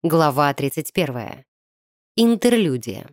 Глава 31. Интерлюдия.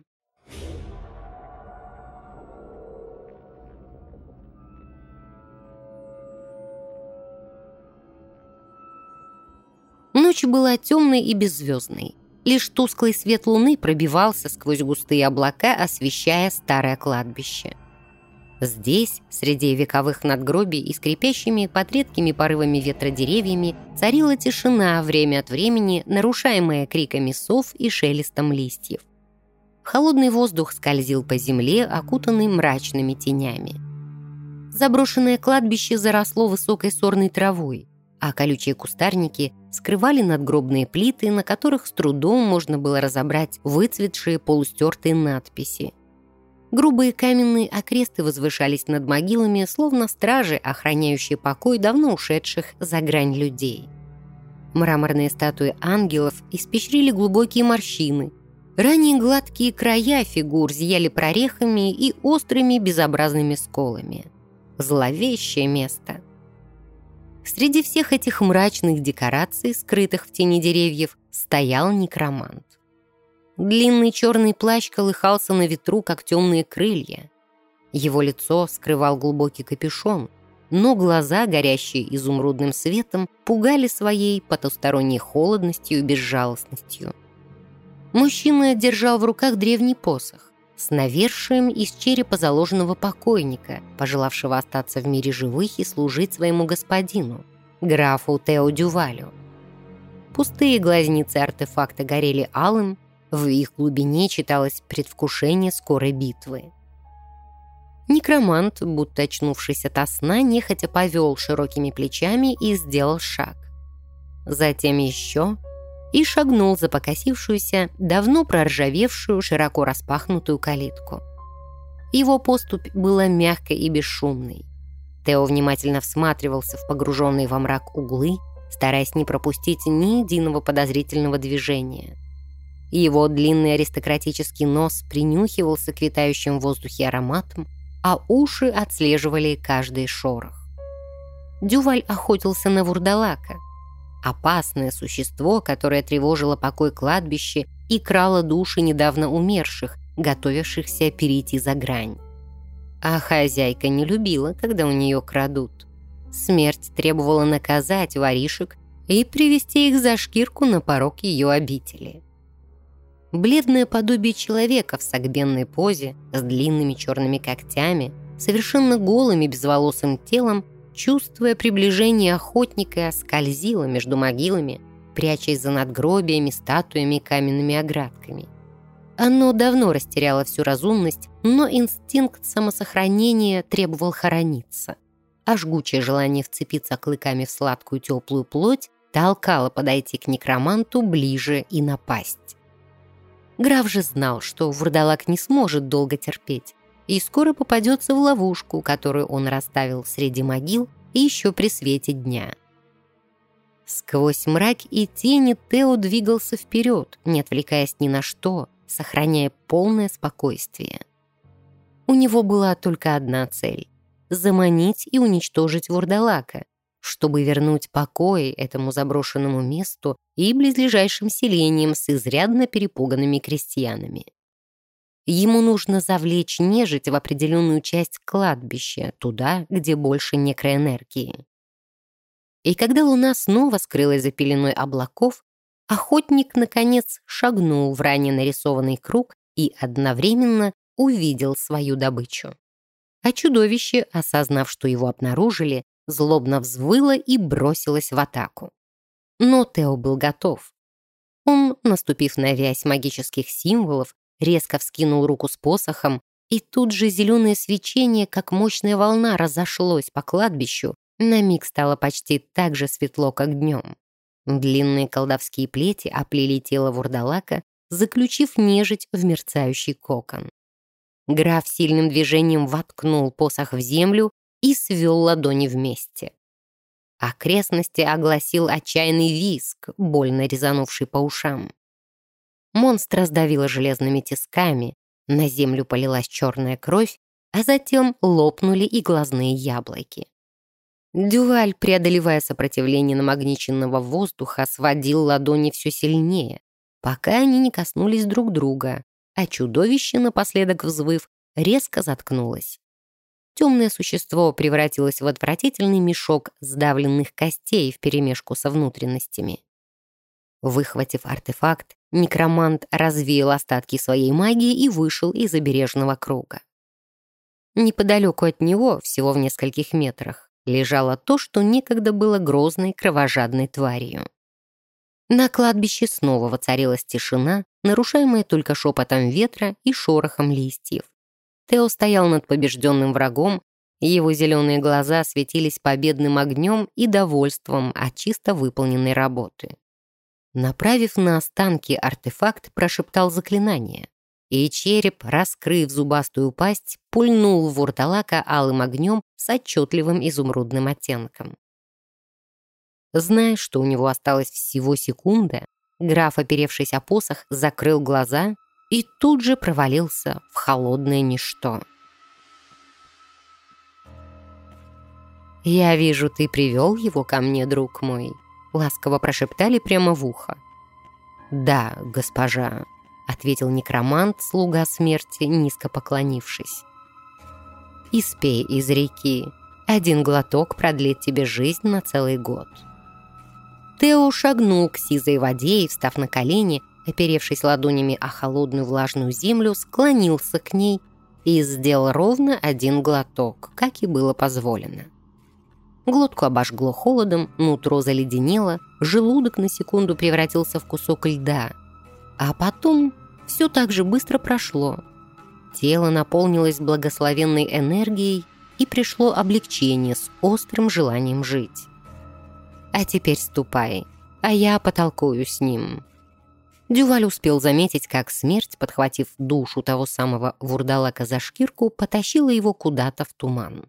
Ночь была темной и беззвездной. Лишь тусклый свет луны пробивался сквозь густые облака, освещая старое кладбище. Здесь, среди вековых надгробий и скрипящими под редкими порывами ветра деревьями, царила тишина, время от времени нарушаемая криками сов и шелестом листьев. Холодный воздух скользил по земле, окутанный мрачными тенями. Заброшенное кладбище заросло высокой сорной травой, а колючие кустарники скрывали надгробные плиты, на которых с трудом можно было разобрать выцветшие полустертые надписи. Грубые каменные окресты возвышались над могилами, словно стражи, охраняющие покой давно ушедших за грань людей. Мраморные статуи ангелов испещрили глубокие морщины. Ранее гладкие края фигур зияли прорехами и острыми безобразными сколами. Зловещее место. Среди всех этих мрачных декораций, скрытых в тени деревьев, стоял некромант. Длинный черный плащ колыхался на ветру, как темные крылья. Его лицо скрывал глубокий капюшон, но глаза, горящие изумрудным светом, пугали своей потусторонней холодностью и безжалостностью. Мужчина держал в руках древний посох с навершием из черепа заложенного покойника, пожелавшего остаться в мире живых и служить своему господину, графу Тео Дювалю. Пустые глазницы артефакта горели алым, в их глубине читалось предвкушение скорой битвы. Некромант, будто очнувшись ото сна, нехотя повел широкими плечами и сделал шаг. Затем еще и шагнул за покосившуюся, давно проржавевшую, широко распахнутую калитку. Его поступь была мягкой и бесшумной. Тео внимательно всматривался в погруженные во мрак углы, стараясь не пропустить ни единого подозрительного движения. Его длинный аристократический нос принюхивался к витающим в воздухе ароматам, а уши отслеживали каждый шорох. Дюваль охотился на вурдалака, опасное существо, которое тревожило покой кладбища и крало души недавно умерших, готовившихся перейти за грань. А хозяйка не любила, когда у нее крадут. Смерть требовала наказать воришек и привести их за шкирку на порог ее обители. Бледное подобие человека в согбенной позе, с длинными черными когтями, совершенно голым и безволосым телом, чувствуя приближение охотника, скользило между могилами, прячась за надгробиями, статуями и каменными оградками. Оно давно растеряло всю разумность, но инстинкт самосохранения требовал хорониться, а жгучее желание вцепиться клыками в сладкую теплую плоть толкало подойти к некроманту ближе и напасть. Граф же знал, что вурдалак не сможет долго терпеть и скоро попадется в ловушку, которую он расставил среди могил и еще при свете дня. Сквозь мрак и тени Тео двигался вперед, не отвлекаясь ни на что, сохраняя полное спокойствие. У него была только одна цель — заманить и уничтожить вурдалака, чтобы вернуть покой этому заброшенному месту и близлежащим селениям с изрядно перепуганными крестьянами. Ему нужно завлечь нежить в определенную часть кладбища, туда, где больше некроэнергии. И когда луна снова скрылась за пеленой облаков, охотник, наконец, шагнул в ранее нарисованный круг и одновременно увидел свою добычу. А чудовище, осознав, что его обнаружили, злобно взвыло и бросилось в атаку. Но Тео был готов. Он, наступив на вязь магических символов, резко вскинул руку с посохом, и тут же зеленое свечение, как мощная волна, разошлось по кладбищу, на миг стало почти так же светло, как днем. Длинные колдовские плети оплели тело вурдалака, заключив нежить в мерцающий кокон. Граф сильным движением воткнул посох в землю и свел ладони вместе. Окрестности огласил отчаянный визг, больно резанувший по ушам. Монстра сдавило железными тисками, на землю полилась черная кровь, а затем лопнули и глазные яблоки. Дюваль, преодолевая сопротивление намагниченного воздуха, сводил ладони все сильнее, пока они не коснулись друг друга, а чудовище, напоследок взвыв, резко заткнулось. Темное существо превратилось в отвратительный мешок сдавленных костей вперемешку со внутренностями. Выхватив артефакт, некромант развеял остатки своей магии и вышел из обережного круга. Неподалеку от него, всего в нескольких метрах, лежало то, что некогда было грозной кровожадной тварью. На кладбище снова воцарилась тишина, нарушаемая только шепотом ветра и шорохом листьев. Тео стоял над побежденным врагом, и его зеленые глаза светились победным огнем и довольством от чисто выполненной работы. Направив на останки артефакт, прошептал заклинание, и череп, раскрыв зубастую пасть, пульнул в вурдалака алым огнем с отчетливым изумрудным оттенком. Зная, что у него осталась всего секунда, граф, оперевшись о посох, закрыл глаза и тут же провалился в холодное ничто. «Я вижу, ты привел его ко мне, друг мой», — ласково прошептали прямо в ухо. «Да, госпожа», — ответил некромант, слуга смерти, низко поклонившись. «Испей из реки. Один глоток продлит тебе жизнь на целый год». Тео шагнул к сизой воде и, встав на колени, оперевшись ладонями о холодную влажную землю, склонился к ней и сделал ровно один глоток, как и было позволено. Глотку обожгло холодом, нутро заледенело, желудок на секунду превратился в кусок льда. А потом все так же быстро прошло. Тело наполнилось благословенной энергией, и пришло облегчение с острым желанием жить. «А теперь ступай, а я потолкую с ним». Дюваль успел заметить, как смерть, подхватив душу того самого вурдалака за шкирку, потащила его куда-то в туман.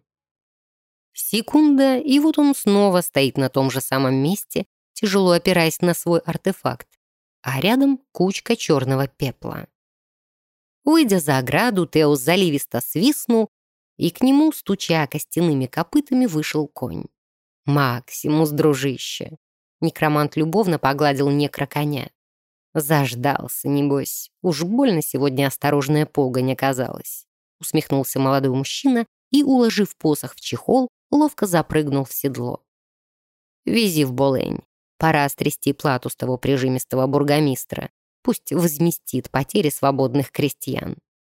Секунда, и вот он снова стоит на том же самом месте, тяжело опираясь на свой артефакт, а рядом кучка черного пепла. Выйдя за ограду, Тео заливисто свистнул, и к нему, стуча костяными копытами, вышел конь. «Максимус, дружище!» Некромант любовно погладил некроконя. «Заждался, небось. Уж больно сегодня осторожная погонь оказалась», — усмехнулся молодой мужчина и, уложив посох в чехол, ловко запрыгнул в седло. «Вези в Болень. Пора стрясти плату с того прижимистого бургомистра. Пусть возместит потери свободных крестьян».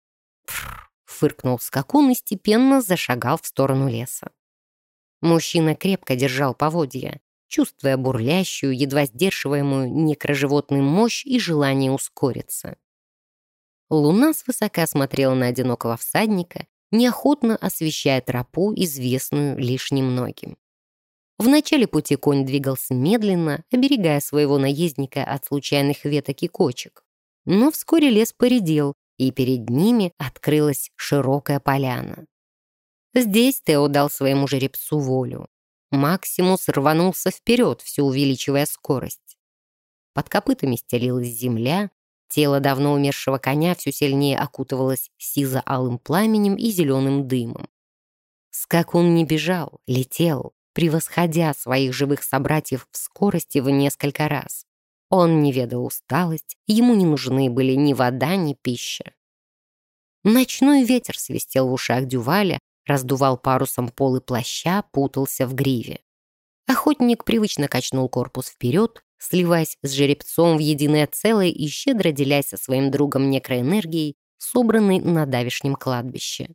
Фыркнул скакун и степенно зашагал в сторону леса. Мужчина крепко держал поводья, чувствуя бурлящую, едва сдерживаемую некроживотную мощь и желание ускориться. Луна свысока смотрела на одинокого всадника, неохотно освещая тропу, известную лишь немногим. В начале пути конь двигался медленно, оберегая своего наездника от случайных веток и кочек. Но вскоре лес поредел, и перед ними открылась широкая поляна. Здесь Тео дал своему жеребцу волю. Максимус рванулся вперед, все увеличивая скорость. Под копытами стелилась земля, тело давно умершего коня все сильнее окутывалось сизо-алым пламенем и зеленым дымом. Скакун не бежал, летел, превосходя своих живых собратьев в скорости в несколько раз. Он не ведал усталость, ему не нужны были ни вода, ни пища. Ночной ветер свистел в ушах Дюваля, раздувал парусом полы плаща, путался в гриве. Охотник привычно качнул корпус вперед, сливаясь с жеребцом в единое целое и щедро делясь со своим другом некроэнергией, собранной на давешнем кладбище.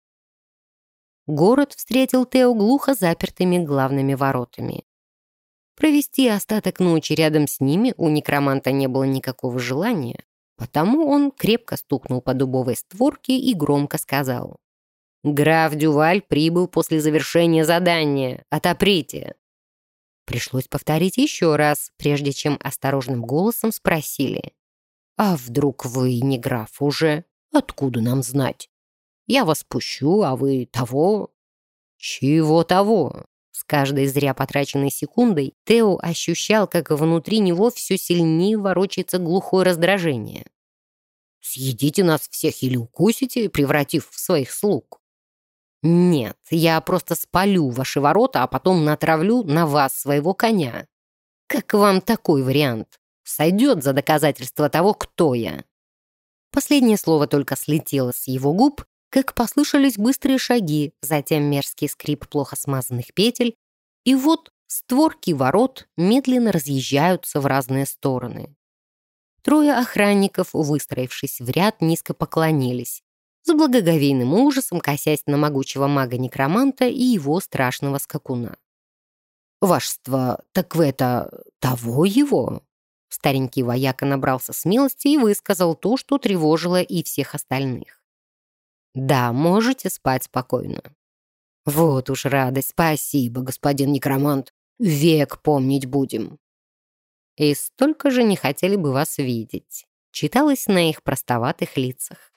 Город встретил Тео глухо запертыми главными воротами. Провести остаток ночи рядом с ними у некроманта не было никакого желания, потому он крепко стукнул по дубовой створке и громко сказал: «Граф Дюваль прибыл после завершения задания. Отоприте!» Пришлось повторить еще раз, прежде чем осторожным голосом спросили: «А вдруг вы не граф уже? Откуда нам знать? Я вас пущу, а вы того...» «Чего того?» С каждой зря потраченной секундой Тео ощущал, как внутри него все сильнее ворочается глухое раздражение. «Съедите нас всех или укусите, превратив в своих слуг?» «Нет, я просто спалю ваши ворота, а потом натравлю на вас своего коня. Как вам такой вариант? Сойдет за доказательство того, кто я». Последнее слово только слетело с его губ, как послышались быстрые шаги, затем мерзкий скрип плохо смазанных петель, и вот створки ворот медленно разъезжаются в разные стороны. Трое охранников, выстроившись в ряд, низко поклонились, с благоговейным ужасом косясь на могучего мага-некроманта и его страшного скакуна. «Вашество, так вы это... того его?» Старенький вояка набрался смелости и высказал то, что тревожило и всех остальных. «Да, можете спать спокойно». «Вот уж радость, спасибо, господин некромант. Век помнить будем». «И столько же не хотели бы вас видеть», читалось на их простоватых лицах.